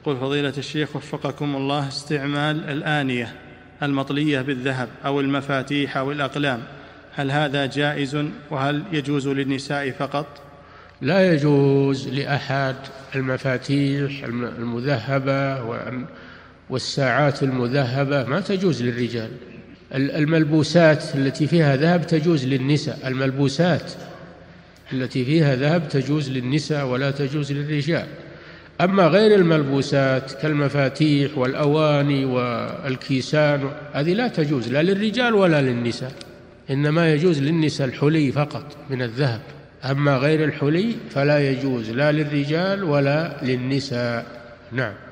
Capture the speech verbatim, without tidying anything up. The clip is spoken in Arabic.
يقول فضيلة الشيخ وفقكم الله، استعمال الآنية المطلية بالذهب أو المفاتيح أو الأقلام، هل هذا جائز؟ وهل يجوز للنساء فقط؟ لا يجوز لأحد. المفاتيح المذهبة والساعات المذهبة ما تجوز للرجال. الملبوسات التي فيها ذهب تجوز للنساء، الملبوسات التي فيها ذهب تجوز للنساء ولا تجوز للرجال. أما غير الملبوسات كالمفاتيح والأواني والكيسان هذه لا تجوز لا للرجال ولا للنساء، إنما يجوز للنساء الحلي فقط من الذهب، أما غير الحلي فلا يجوز لا للرجال ولا للنساء. نعم.